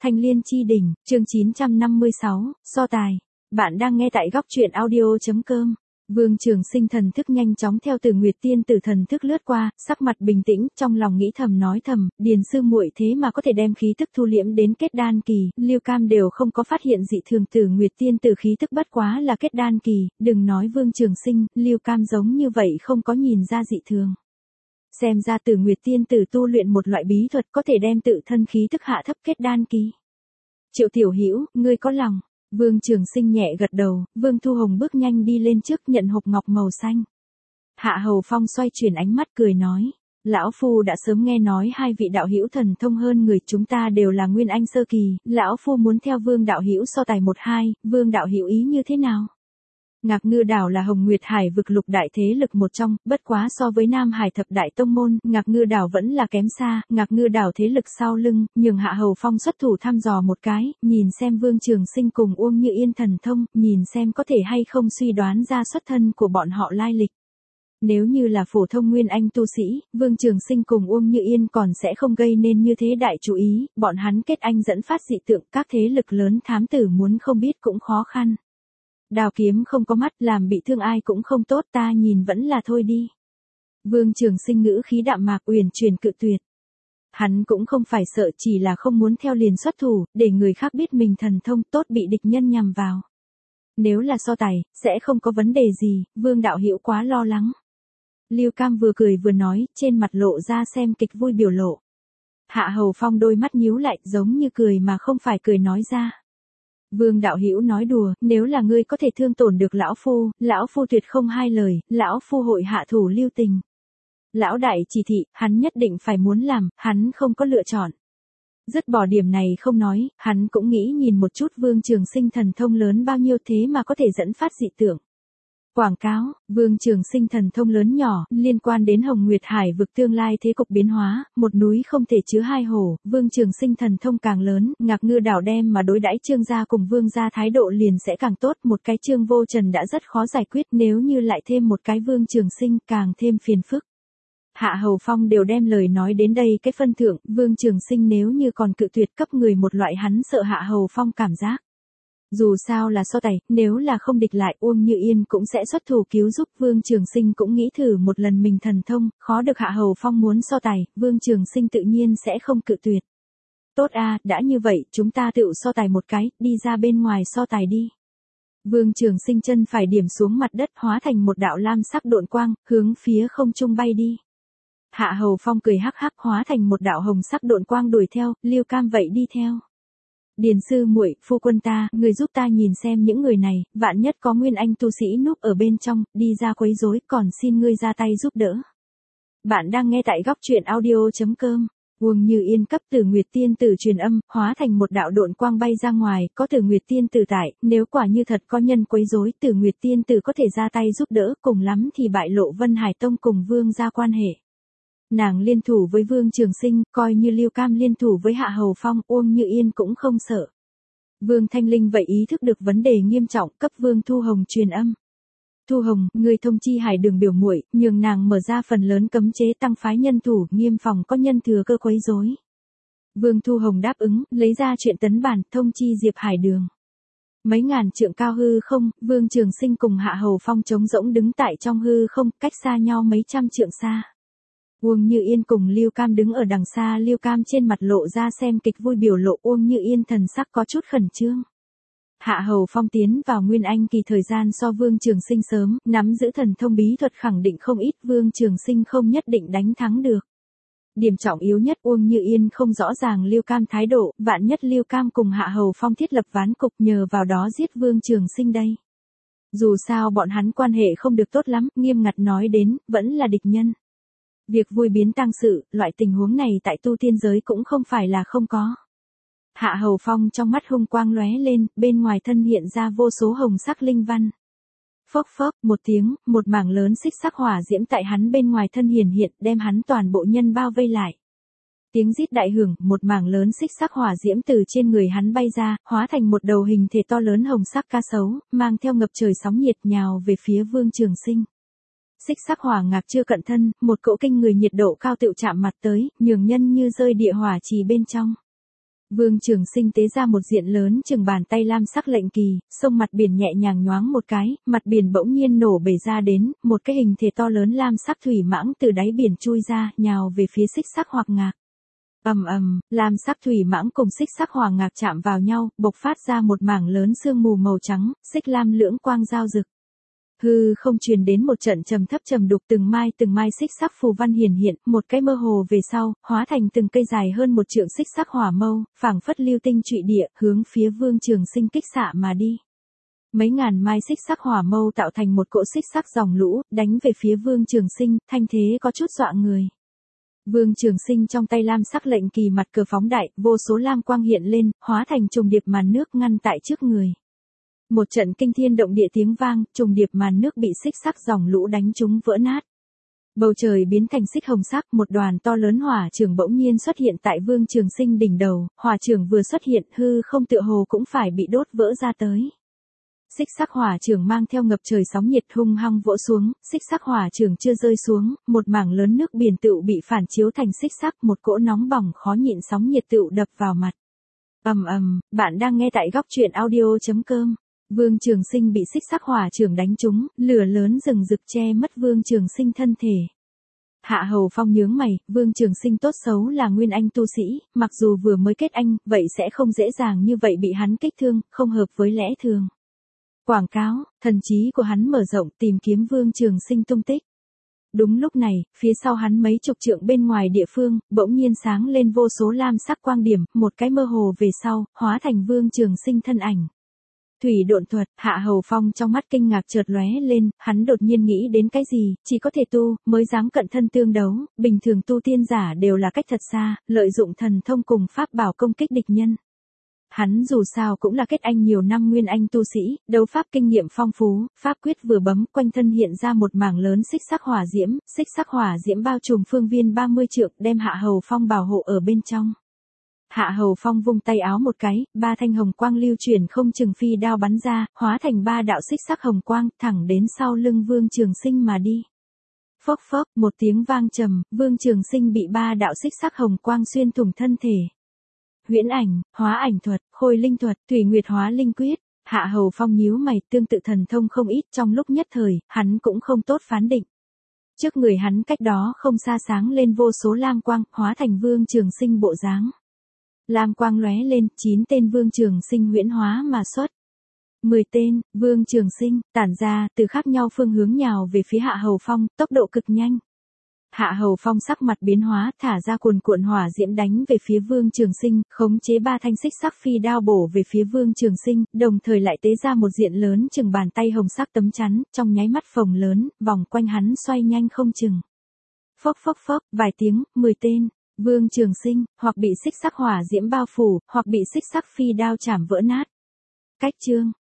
Thanh Liên Chi Đỉnh, chương 956, so tài. Bạn đang nghe tại góc truyện audio.com. Vương Trường Sinh thần thức nhanh chóng theo Từ Nguyệt Tiên Tử thần thức lướt qua, sắc mặt bình tĩnh, trong lòng nghĩ thầm nói thầm, Điền sư muội thế mà có thể đem khí tức thu liễm đến kết đan kỳ, Lưu Cam đều không có phát hiện dị thường. Từ Nguyệt Tiên Tử khí tức bất quá là kết đan kỳ, đừng nói Vương Trường Sinh, Lưu Cam giống như vậy không có nhìn ra dị thường. Xem ra Từ Nguyệt Tiên Tử tu luyện một loại bí thuật có thể đem tự thân khí tức hạ thấp kết đan kỳ. Triệu Tiểu Hữu, ngươi có lòng. Vương Trường Sinh nhẹ gật đầu, Vương Thu Hồng bước nhanh đi lên trước nhận hộp ngọc màu xanh. Hạ Hầu Phong xoay chuyển ánh mắt cười nói, lão phu đã sớm nghe nói hai vị đạo hữu thần thông hơn người, chúng ta đều là nguyên anh sơ kỳ, lão phu muốn theo Vương đạo hữu so tài 1-2, Vương đạo hữu ý như thế nào? Ngạc Ngư Đảo là Hồng Nguyệt Hải vực lục đại thế lực một trong, bất quá so với Nam Hải thập đại tông môn, Ngạc Ngư Đảo vẫn là kém xa, Ngạc Ngư Đảo thế lực sau lưng, nhường Hạ Hầu Phong xuất thủ thăm dò một cái, nhìn xem Vương Trường Sinh cùng Uông Như Yên thần thông, nhìn xem có thể hay không suy đoán ra xuất thân của bọn họ lai lịch. Nếu như là phổ thông nguyên anh tu sĩ, Vương Trường Sinh cùng Uông Như Yên còn sẽ không gây nên như thế đại chú ý, bọn hắn kết anh dẫn phát dị tượng, các thế lực lớn thám tử muốn không biết cũng khó khăn. Đào kiếm không có mắt, làm bị thương ai cũng không tốt, ta nhìn vẫn là thôi đi. Vương Trường Sinh ngữ khí đạm mạc uyển chuyển cự tuyệt. Hắn cũng không phải sợ, chỉ là không muốn theo liền xuất thủ, để người khác biết mình thần thông tốt bị địch nhân nhằm vào. Nếu là so tài, sẽ không có vấn đề gì, Vương đạo hữu quá lo lắng. Lưu Cam vừa cười vừa nói, trên mặt lộ ra xem kịch vui biểu lộ. Hạ Hầu Phong đôi mắt nhíu lại, giống như cười mà không phải cười nói ra. Vương đạo hữu nói đùa, nếu là ngươi có thể thương tổn được lão phu tuyệt không hai lời, lão phu hội hạ thủ lưu tình. Lão đại chỉ thị, hắn nhất định phải muốn làm, hắn không có lựa chọn. Dứt bỏ điểm này không nói, hắn cũng nghĩ nhìn một chút Vương Trường Sinh thần thông lớn bao nhiêu thế mà có thể dẫn phát dị tượng. Quảng cáo, Vương Trường Sinh thần thông lớn nhỏ, liên quan đến Hồng Nguyệt Hải vực tương lai thế cục biến hóa, một núi không thể chứa hai hồ, Vương Trường Sinh thần thông càng lớn, Ngạc Ngư Đảo đem mà đối đãi Trương gia cùng Vương gia thái độ liền sẽ càng tốt, một cái Trương Vô Trần đã rất khó giải quyết, nếu như lại thêm một cái Vương Trường Sinh càng thêm phiền phức. Hạ Hầu Phong đều đem lời nói đến đây cái phân thượng, Vương Trường Sinh nếu như còn cự tuyệt cấp người một loại hắn sợ Hạ Hầu Phong cảm giác. Dù sao là so tài, nếu là không địch lại Uông Như Yên cũng sẽ xuất thủ cứu giúp. Vương Trường Sinh cũng nghĩ thử một lần mình thần thông, khó được Hạ Hầu Phong muốn so tài, Vương Trường Sinh tự nhiên sẽ không cự tuyệt. Tốt a, đã như vậy, chúng ta tự so tài một cái, đi ra bên ngoài so tài đi. Vương Trường Sinh chân phải điểm xuống mặt đất hóa thành một đạo lam sắc độn quang, hướng phía không trung bay đi. Hạ Hầu Phong cười hắc hắc hóa thành một đạo hồng sắc độn quang đuổi theo, Lưu Cam vậy đi theo. Điền sư muội, phu quân ta, người giúp ta nhìn xem những người này, vạn nhất có nguyên anh tu sĩ núp ở bên trong, đi ra quấy rối, còn xin ngươi ra tay giúp đỡ. Bạn đang nghe tại góc truyện audio.com. Uông Như Yên cấp Từ Nguyệt Tiên Tử truyền âm, hóa thành một đạo độn quang bay ra ngoài, có Từ Nguyệt Tiên Tử tại, nếu quả như thật có nhân quấy rối, Từ Nguyệt Tiên Tử có thể ra tay giúp đỡ, cùng lắm thì bại lộ Vân Hải Tông cùng Vương gia quan hệ. Nàng liên thủ với Vương Trường Sinh, coi như Lưu Cam liên thủ với Hạ Hầu Phong, Uông Như Yên cũng không sợ. Vương Thanh Linh vậy ý thức được vấn đề nghiêm trọng, cấp Vương Thu Hồng truyền âm. Thu Hồng, người thông chi Hải Đường biểu muội, nhường nàng mở ra phần lớn cấm chế tăng phái nhân thủ, nghiêm phòng có nhân thừa cơ quấy rối. Vương Thu Hồng đáp ứng, lấy ra chuyện tấn bản, thông chi Diệp Hải Đường. Mấy ngàn trượng cao hư không, Vương Trường Sinh cùng Hạ Hầu Phong trống rỗng đứng tại trong hư không, cách xa nhau mấy trăm trượng xa. Uông Như Yên cùng Lưu Cam đứng ở đằng xa, Lưu Cam trên mặt lộ ra xem kịch vui biểu lộ, Uông Như Yên thần sắc có chút khẩn trương. Hạ Hầu Phong tiến vào nguyên anh kỳ thời gian so Vương Trường Sinh sớm, nắm giữ thần thông bí thuật khẳng định không ít, Vương Trường Sinh không nhất định đánh thắng được. Điểm trọng yếu nhất Uông Như Yên không rõ ràng Lưu Cam thái độ, vạn nhất Lưu Cam cùng Hạ Hầu Phong thiết lập ván cục nhờ vào đó giết Vương Trường Sinh đây. Dù sao bọn hắn quan hệ không được tốt lắm, nghiêm ngặt nói đến, vẫn là địch nhân. Việc vui biến tăng sự, loại tình huống này tại tu tiên giới cũng không phải là không có. Hạ Hầu Phong trong mắt hung quang lóe lên, bên ngoài thân hiện ra vô số hồng sắc linh văn. Phốc phốc, một tiếng, một mảng lớn xích sắc hỏa diễm tại hắn bên ngoài thân hiển hiện, đem hắn toàn bộ nhân bao vây lại. Tiếng rít đại hưởng, một mảng lớn xích sắc hỏa diễm từ trên người hắn bay ra, hóa thành một đầu hình thể to lớn hồng sắc cá sấu, mang theo ngập trời sóng nhiệt nhào về phía Vương Trường Sinh. Xích sắc hỏa ngạc chưa cận thân, một cỗ kinh người nhiệt độ cao tựu chạm mặt tới, nhường nhân như rơi địa hỏa trì bên trong. Vương Trường Sinh tế ra một diện lớn chừng bàn tay lam sắc lệnh kỳ, sông mặt biển nhẹ nhàng nhoáng một cái, mặt biển bỗng nhiên nổ bể ra đến, một cái hình thể to lớn lam sắc thủy mãng từ đáy biển chui ra, nhào về phía xích sắc Hoặc Ngạc. Ầm ầm, lam sắc thủy mãng cùng xích sắc hỏa ngạc chạm vào nhau, bộc phát ra một mảng lớn sương mù màu trắng, xích lam lưỡng quang giao rực. Hư không truyền đến một trận trầm thấp trầm đục, từng mai xích sắc phù văn hiển hiện, một cái mơ hồ về sau, hóa thành từng cây dài hơn một trượng xích sắc hỏa mâu, phảng phất lưu tinh trụy địa, hướng phía Vương Trường Sinh kích xạ mà đi. Mấy ngàn mai xích sắc hỏa mâu tạo thành một cỗ xích sắc dòng lũ, đánh về phía Vương Trường Sinh, thanh thế có chút dọa người. Vương Trường Sinh trong tay lam sắc lệnh kỳ mặt cờ phóng đại, vô số lam quang hiện lên, hóa thành trùng điệp màn nước ngăn tại trước người. Một trận kinh thiên động địa tiếng vang, trùng điệp màn nước bị xích sắc dòng lũ đánh trúng vỡ nát. Bầu trời biến thành xích hồng sắc, một đoàn to lớn hỏa trường bỗng nhiên xuất hiện tại Vương Trường Sinh đỉnh đầu, hỏa trường vừa xuất hiện, hư không tựa hồ cũng phải bị đốt vỡ ra tới. Xích sắc hỏa trường mang theo ngập trời sóng nhiệt hung hăng vỗ xuống, xích sắc hỏa trường chưa rơi xuống, một mảng lớn nước biển tựu bị phản chiếu thành xích sắc, một cỗ nóng bỏng khó nhịn sóng nhiệt tựu đập vào mặt. Ầm ầm, bạn đang nghe tại góc truyện audio.com. Vương Trường Sinh bị xích sắc hỏa trường đánh trúng, lửa lớn rừng rực che mất Vương Trường Sinh thân thể. Hạ Hầu Phong nhướng mày, Vương Trường Sinh tốt xấu là nguyên anh tu sĩ, mặc dù vừa mới kết anh, vậy sẽ không dễ dàng như vậy bị hắn kích thương, không hợp với lẽ thường. Quảng cáo, thần trí của hắn mở rộng tìm kiếm Vương Trường Sinh tung tích. Đúng lúc này, phía sau hắn mấy chục trượng bên ngoài địa phương, bỗng nhiên sáng lên vô số lam sắc quang điểm, một cái mơ hồ về sau, hóa thành Vương Trường Sinh thân ảnh. Thủy độn thuật, Hạ Hầu Phong trong mắt kinh ngạc chợt lóe lên, hắn đột nhiên nghĩ đến cái gì, chỉ có thể tu, mới dám cận thân tương đấu, bình thường tu tiên giả đều là cách thật xa, lợi dụng thần thông cùng pháp bảo công kích địch nhân. Hắn dù sao cũng là kết anh nhiều năm nguyên anh tu sĩ, đấu pháp kinh nghiệm phong phú, pháp quyết vừa bấm, quanh thân hiện ra một mảng lớn xích sắc hỏa diễm bao trùm phương viên 30 trượng, đem Hạ Hầu Phong bảo hộ ở bên trong. Hạ Hầu Phong vung tay áo một cái, ba thanh hồng quang lưu chuyển không chừng phi đao bắn ra, hóa thành ba đạo xích sắc hồng quang, thẳng đến sau lưng Vương Trường Sinh mà đi. Phốc phốc, một tiếng vang trầm, Vương Trường Sinh bị ba đạo xích sắc hồng quang xuyên thủng thân thể. Huyễn ảnh, hóa ảnh thuật, khôi linh thuật, thủy nguyệt hóa linh quyết. Hạ Hầu Phong nhíu mày, tương tự thần thông không ít, trong lúc nhất thời, hắn cũng không tốt phán định. Trước người hắn cách đó không xa sáng lên vô số lam quang, hóa thành Vương Trường Sinh bộ dáng. Lam quang lóe lên, 9 tên Vương Trường Sinh huyễn hóa mà xuất. 10 tên, Vương Trường Sinh, tản ra, từ khác nhau phương hướng nhào về phía Hạ Hầu Phong, tốc độ cực nhanh. Hạ Hầu Phong sắc mặt biến hóa, thả ra cuồn cuộn hỏa diễm đánh về phía Vương Trường Sinh, khống chế ba thanh xích sắc phi đao bổ về phía Vương Trường Sinh, đồng thời lại tế ra một diện lớn chừng bàn tay hồng sắc tấm chắn, trong nháy mắt phồng lớn, vòng quanh hắn xoay nhanh không chừng. Phốc phốc phốc, vài tiếng, 10 tên. Vương Trường Sinh, hoặc bị xích sắc hỏa diễm bao phủ, hoặc bị xích sắc phi đao chảm vỡ nát. Cách chương.